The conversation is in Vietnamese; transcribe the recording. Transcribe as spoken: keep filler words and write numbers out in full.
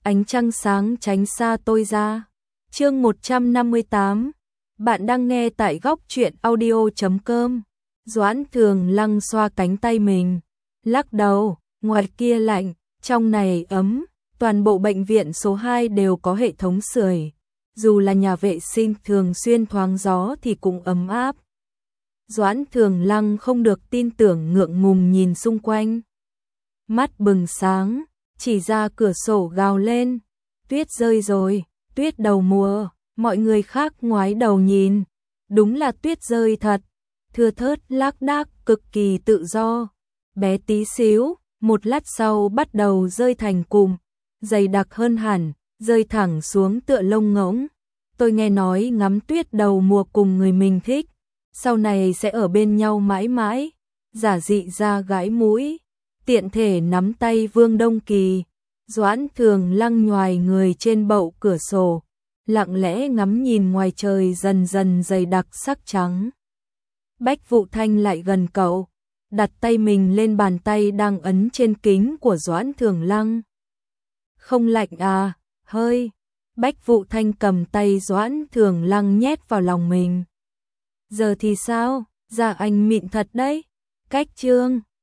ánh trăng sáng tránh xa tôi ra. Chương một trăm năm mươi tám. Bạn đang nghe tại góc truyện audio chấm com. Doãn Thường Lăng xoa cánh tay mình, lắc đầu, ngoài kia lạnh, trong này ấm, toàn bộ bệnh viện số hai đều có hệ thống sưởi, dù là nhà vệ sinh thường xuyên thoáng gió thì cũng ấm áp. Doãn Thường Lăng không được tin tưởng ngượng ngùng nhìn xung quanh. Mắt bừng sáng, chỉ ra cửa sổ gào lên, tuyết rơi rồi, tuyết đầu mùa, mọi người khác ngoái đầu nhìn, đúng là tuyết rơi thật, thưa thớt lác đác cực kỳ tự do, bé tí xíu, một lát sau bắt đầu rơi thành cụm, dày đặc hơn hẳn, rơi thẳng xuống tựa lông ngỗng. Tôi nghe nói ngắm tuyết đầu mùa cùng người mình thích, sau này sẽ ở bên nhau mãi mãi, giả dị ra gãi mũi, tiện thể nắm tay Vương Đông Kỳ. Doãn Thường Lăng nhoài người trên bậu cửa sổ, lặng lẽ ngắm nhìn ngoài trời dần dần dày đặc sắc trắng. Bách Vụ Thanh lại gần cậu, đặt tay mình lên bàn tay đang ấn trên kính của Doãn Thường Lăng. Không lạnh à, hơi. Bách Vụ Thanh cầm tay Doãn Thường Lăng nhét vào lòng mình. Giờ thì sao, da anh mịn thật đấy. Cách trương,